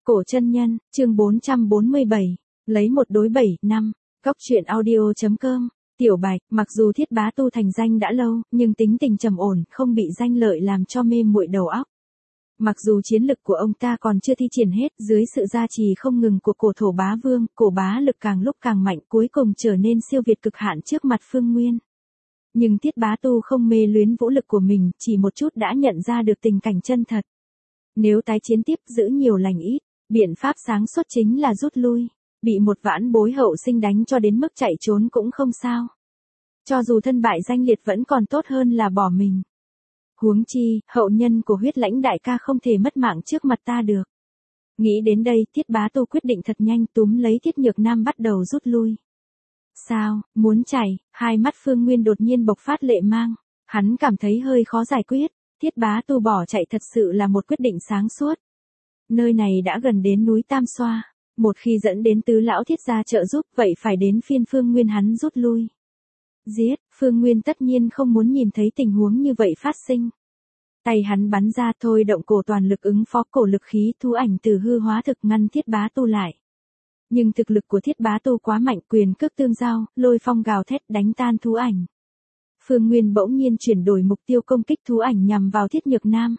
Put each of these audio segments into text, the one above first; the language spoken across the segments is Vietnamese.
Cổ chân nhân, chương 447, lấy 1 đối 7, 5, Cóc truyện audio.com, Tiểu Bạch, mặc dù Thiết Bá Tu thành danh đã lâu, nhưng tính tình trầm ổn, không bị danh lợi làm cho mê muội đầu óc. Mặc dù chiến lực của ông ta còn chưa thi triển hết, dưới sự gia trì không ngừng của cổ thổ bá vương, cổ bá lực càng lúc càng mạnh, cuối cùng trở nên siêu việt cực hạn trước mặt Phương Nguyên. Nhưng Thiết Bá Tu không mê luyến vũ lực của mình, chỉ một chút đã nhận ra được tình cảnh chân thật. Nếu tái chiến tiếp, giữ nhiều lành ít, biện pháp sáng suốt chính là rút lui. Bị một vãn bối hậu sinh đánh cho đến mức chạy trốn cũng không sao. Cho dù thân bại danh liệt vẫn còn tốt hơn là bỏ mình. Huống chi, hậu nhân của Huyết Lãnh đại ca không thể mất mạng trước mặt ta được. Nghĩ đến đây, Thiết Bá Tu quyết định thật nhanh túm lấy Thiết Nhược Nam bắt đầu rút lui. Sao, muốn chạy? Hai mắt Phương Nguyên đột nhiên bộc phát lệ mang. Hắn cảm thấy hơi khó giải quyết. Thiết Bá Tu bỏ chạy thật sự là một quyết định sáng suốt. Nơi này đã gần đến núi Tam Xoa. Một khi dẫn đến tứ lão Thiết gia trợ giúp, vậy phải đến phiên Phương Nguyên hắn rút lui. Giết, Phương Nguyên tất nhiên không muốn nhìn thấy tình huống như vậy phát sinh. Tay hắn bắn ra thôi động cổ toàn lực ứng phó cổ lực khí thú ảnh từ hư hóa thực ngăn Thiết Bá Tu lại. Nhưng thực lực của Thiết Bá Tu quá mạnh, quyền cước tương giao, lôi phong gào thét đánh tan thú ảnh. Phương Nguyên bỗng nhiên chuyển đổi mục tiêu công kích thú ảnh nhằm vào Thiết Nhược Nam.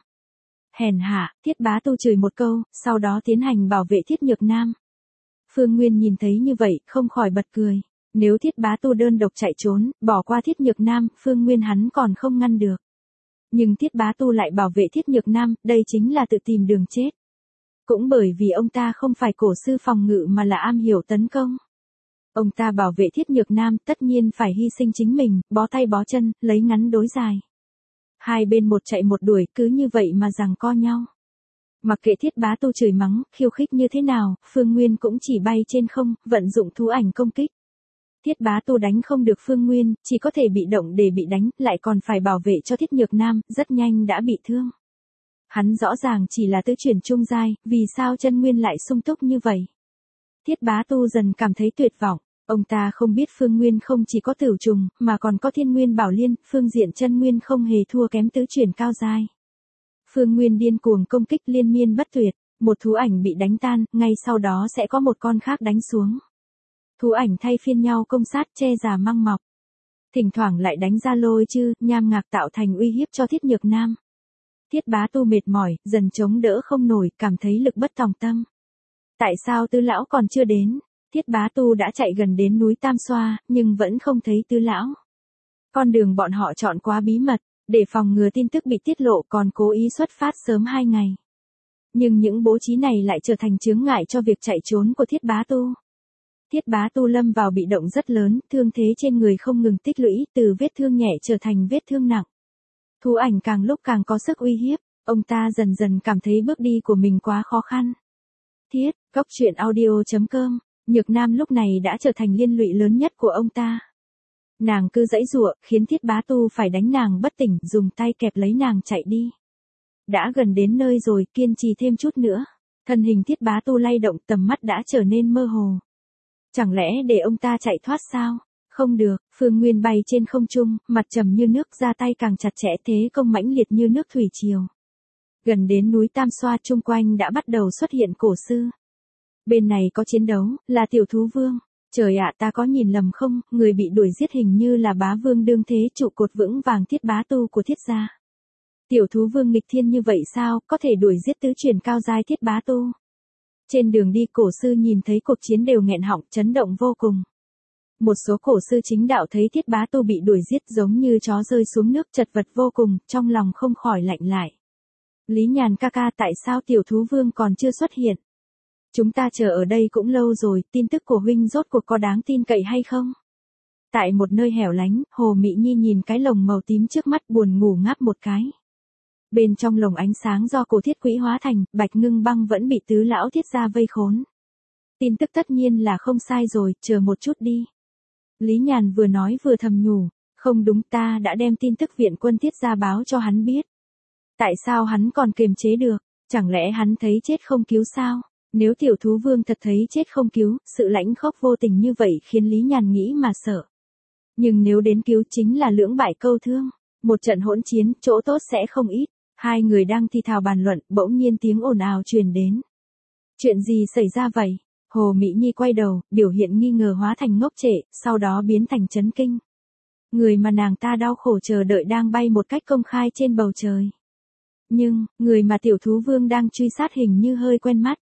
Hèn hạ, Thiết Bá Tu chửi một câu, sau đó tiến hành bảo vệ Thiết Nhược Nam. Phương Nguyên nhìn thấy như vậy, không khỏi bật cười. Nếu Thiết Bá Tu đơn độc chạy trốn, bỏ qua Thiết Nhược Nam, Phương Nguyên hắn còn không ngăn được. Nhưng Thiết Bá Tu lại bảo vệ Thiết Nhược Nam, đây chính là tự tìm đường chết. Cũng bởi vì ông ta không phải cổ sư phòng ngự mà là am hiểu tấn công. Ông ta bảo vệ Thiết Nhược Nam tất nhiên phải hy sinh chính mình, bó tay bó chân, lấy ngắn đối dài. Hai bên một chạy một đuổi, cứ như vậy mà giằng co nhau. Mặc kệ Thiết Bá Tu chửi mắng, khiêu khích như thế nào, Phương Nguyên cũng chỉ bay trên không, vận dụng thú ảnh công kích. Thiết Bá Tu đánh không được Phương Nguyên, chỉ có thể bị động để bị đánh, lại còn phải bảo vệ cho Thiết Nhược Nam, rất nhanh đã bị thương. Hắn rõ ràng chỉ là tứ chuyển trung giai, vì sao chân nguyên lại sung túc như vậy? Thiết Bá Tu dần cảm thấy tuyệt vọng, ông ta không biết Phương Nguyên không chỉ có Tửu Trùng, mà còn có Thiên Nguyên Bảo Liên, phương diện chân nguyên không hề thua kém tứ chuyển cao giai. Phương Nguyên điên cuồng công kích liên miên bất tuyệt, một thú ảnh bị đánh tan, ngay sau đó sẽ có một con khác đánh xuống. Thú ảnh thay phiên nhau công sát che già măng mọc. Thỉnh thoảng lại đánh ra lôi chư, nham ngạc tạo thành uy hiếp cho Thiết Nhược Nam. Thiết Bá Tu mệt mỏi, dần chống đỡ không nổi, cảm thấy lực bất tòng tâm. Tại sao tứ lão còn chưa đến? Thiết Bá Tu đã chạy gần đến núi Tam Xoa, nhưng vẫn không thấy tứ lão. Con đường bọn họ chọn quá bí mật, để phòng ngừa tin tức bị tiết lộ còn cố ý xuất phát sớm 2 ngày. Nhưng những bố trí này lại trở thành chướng ngại cho việc chạy trốn của Thiết Bá Tu. Thiết Bá Tu lâm vào bị động rất lớn, thương thế trên người không ngừng tích lũy, từ vết thương nhẹ trở thành vết thương nặng. Thú ảnh càng lúc càng có sức uy hiếp, ông ta dần dần cảm thấy bước đi của mình quá khó khăn. Cóc truyện audio.com, Nhược Nam lúc này đã trở thành liên lụy lớn nhất của ông ta. Nàng cứ giãy giụa, khiến Thiết Bá Tu phải đánh nàng bất tỉnh, dùng tay kẹp lấy nàng chạy đi. Đã gần đến nơi rồi, kiên trì thêm chút nữa. Thân hình Thiết Bá Tu lay động, tầm mắt đã trở nên mơ hồ. Chẳng lẽ để ông ta chạy thoát sao? Không được, Phương Nguyên bay trên không trung, mặt trầm như nước, ra tay càng chặt chẽ, thế công mãnh liệt như nước thủy triều. Gần đến núi Tam Xoa chung quanh đã bắt đầu xuất hiện cổ sư. Bên này có chiến đấu, là Tiểu Thú Vương. Trời ạ, ta có nhìn lầm không, người bị đuổi giết hình như là Bá Vương đương thế, trụ cột vững vàng Thiết Bá Tu của Thiết gia. Tiểu Thú Vương nghịch thiên như vậy sao, có thể đuổi giết tứ chuyển cao giai Thiết Bá Tu? Trên đường đi cổ sư nhìn thấy cuộc chiến đều nghẹn họng, chấn động vô cùng. Một số cổ sư chính đạo thấy Thiết Bá Tu bị đuổi giết giống như chó rơi xuống nước, chật vật vô cùng, trong lòng không khỏi lạnh lại. Lý Nhàn ca ca, tại sao Tiểu Thú Vương còn chưa xuất hiện? Chúng ta chờ ở đây cũng lâu rồi, tin tức của huynh rốt cuộc có đáng tin cậy hay không? Tại một nơi hẻo lánh, Hồ Mị Nhi nhìn cái lồng màu tím trước mắt, buồn ngủ ngáp một cái. Bên trong lồng ánh sáng do cổ thiết quỹ hóa thành, Bạch Ngưng Băng vẫn bị tứ lão Thiết gia vây khốn. Tin tức tất nhiên là không sai rồi, chờ một chút đi. Lý Nhàn vừa nói vừa thầm nhủ, không đúng, ta đã đem tin tức viện quân Thiết gia báo cho hắn biết. Tại sao hắn còn kiềm chế được, chẳng lẽ hắn thấy chết không cứu sao? Nếu Tiểu Thú Vương thật thấy chết không cứu, sự lãnh khốc vô tình như vậy khiến Lý Nhàn nghĩ mà sợ. Nhưng nếu đến cứu chính là lưỡng bại câu thương, một trận hỗn chiến, chỗ tốt sẽ không ít. Hai người đang thì thào bàn luận, bỗng nhiên tiếng ồn ào truyền đến. Chuyện gì xảy ra vậy? Hồ Mỹ Nhi quay đầu, biểu hiện nghi ngờ hóa thành ngốc trệ, sau đó biến thành chấn kinh. Người mà nàng ta đau khổ chờ đợi đang bay một cách công khai trên bầu trời. Nhưng, người mà tiểu thú vương đang truy sát hình như hơi quen mắt.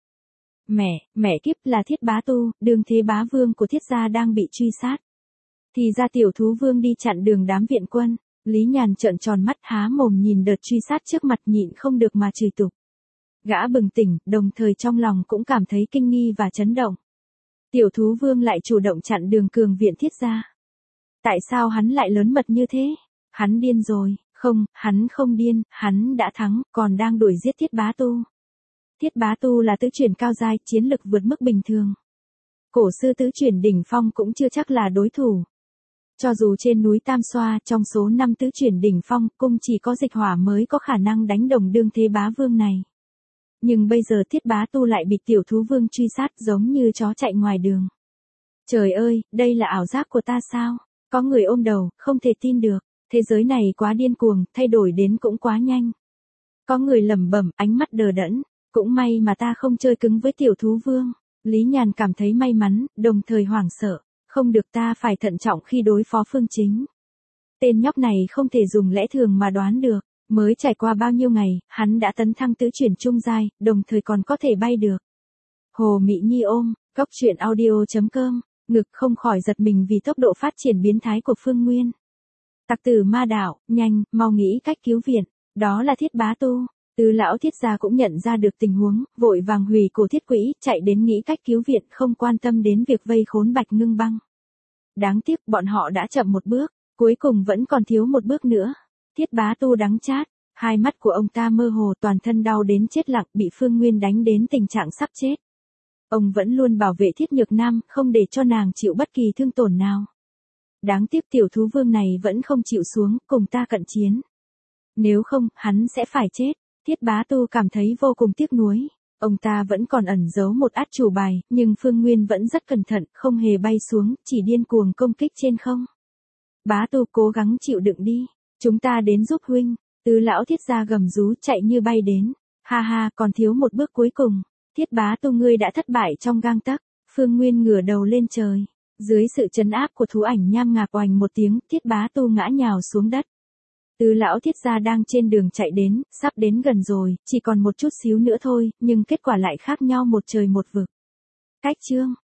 Mẹ kiếp là Thiết Bá Tu, đương thế bá vương của Thiết gia đang bị truy sát. Thì ra tiểu thú vương đi chặn đường đám viện quân. Lý Nhàn trợn tròn mắt há mồm nhìn đợt truy sát trước mặt nhịn không được mà chửi tục. Gã bừng tỉnh, đồng thời trong lòng cũng cảm thấy kinh nghi và chấn động. Tiểu thú vương lại chủ động chặn đường cường viện Thiết gia. Tại sao hắn lại lớn mật như thế? Hắn điên rồi. Không, hắn không điên, hắn đã thắng, còn đang đuổi giết Thiết Bá Tu. Thiết Bá Tu là tứ chuyển cao giai, chiến lực vượt mức bình thường. Cổ sư tứ chuyển đỉnh phong cũng chưa chắc là đối thủ. Cho dù trên núi Tam Xoa, trong số 5 tứ chuyển đỉnh phong, cung chỉ có Dịch Hỏa mới có khả năng đánh đồng đương thế bá vương này. Nhưng bây giờ Thiết Bá Tu lại bị tiểu thú vương truy sát giống như chó chạy ngoài đường. Trời ơi, đây là ảo giác của ta sao? Có người ôm đầu, không thể tin được. Thế giới này quá điên cuồng, thay đổi đến cũng quá nhanh. Có người lẩm bẩm, ánh mắt đờ đẫn. Cũng may mà ta không chơi cứng với tiểu thú vương. Lý Nhàn cảm thấy may mắn, đồng thời hoảng sợ. Không được, ta phải thận trọng khi đối phó Phương Chính. Tên nhóc này không thể dùng lẽ thường mà đoán được. Mới trải qua bao nhiêu ngày, hắn đã tấn thăng tứ chuyển trung giai, đồng thời còn có thể bay được. Hồ Mỹ Nhi ôm, góc truyện audio.com, ngực không khỏi giật mình vì tốc độ phát triển biến thái của Phương Nguyên. Tặc tử ma đạo, nhanh, mau nghĩ cách cứu viện. Đó là Thiết Bá Tu. Tứ lão Thiết gia cũng nhận ra được tình huống, vội vàng hủy cổ thiết quỹ, chạy đến nghĩ cách cứu viện, không quan tâm đến việc vây khốn Bạch Ngưng Băng. Đáng tiếc bọn họ đã chậm một bước, cuối cùng vẫn còn thiếu một bước nữa. Thiết Bá Tu đắng chát, hai mắt của ông ta mơ hồ, toàn thân đau đến chết lặng, bị Phương Nguyên đánh đến tình trạng sắp chết. Ông vẫn luôn bảo vệ Thiết Nhược Nam, không để cho nàng chịu bất kỳ thương tổn nào. Đáng tiếc tiểu thú vương này vẫn không chịu xuống, cùng ta cận chiến. Nếu không, hắn sẽ phải chết. Thiết Bá Tu cảm thấy vô cùng tiếc nuối. Ông ta vẫn còn ẩn giấu một át chủ bài, nhưng Phương Nguyên vẫn rất cẩn thận, không hề bay xuống, chỉ điên cuồng công kích trên không. Bá Tu cố gắng chịu đựng đi. Chúng ta đến giúp huynh. Tứ lão Thiết gia gầm rú chạy như bay đến. Ha ha, còn thiếu một bước cuối cùng. Thiết Bá Tu ngươi đã thất bại trong gang tấc. Phương Nguyên ngửa đầu lên trời. Dưới sự trấn áp của thú ảnh nham ngạc oành một tiếng, Thiết Bá Tu ngã nhào xuống đất. Tứ lão Thiết gia đang trên đường chạy đến, sắp đến gần rồi, chỉ còn một chút xíu nữa thôi, nhưng kết quả lại khác nhau một trời một vực. Cách chương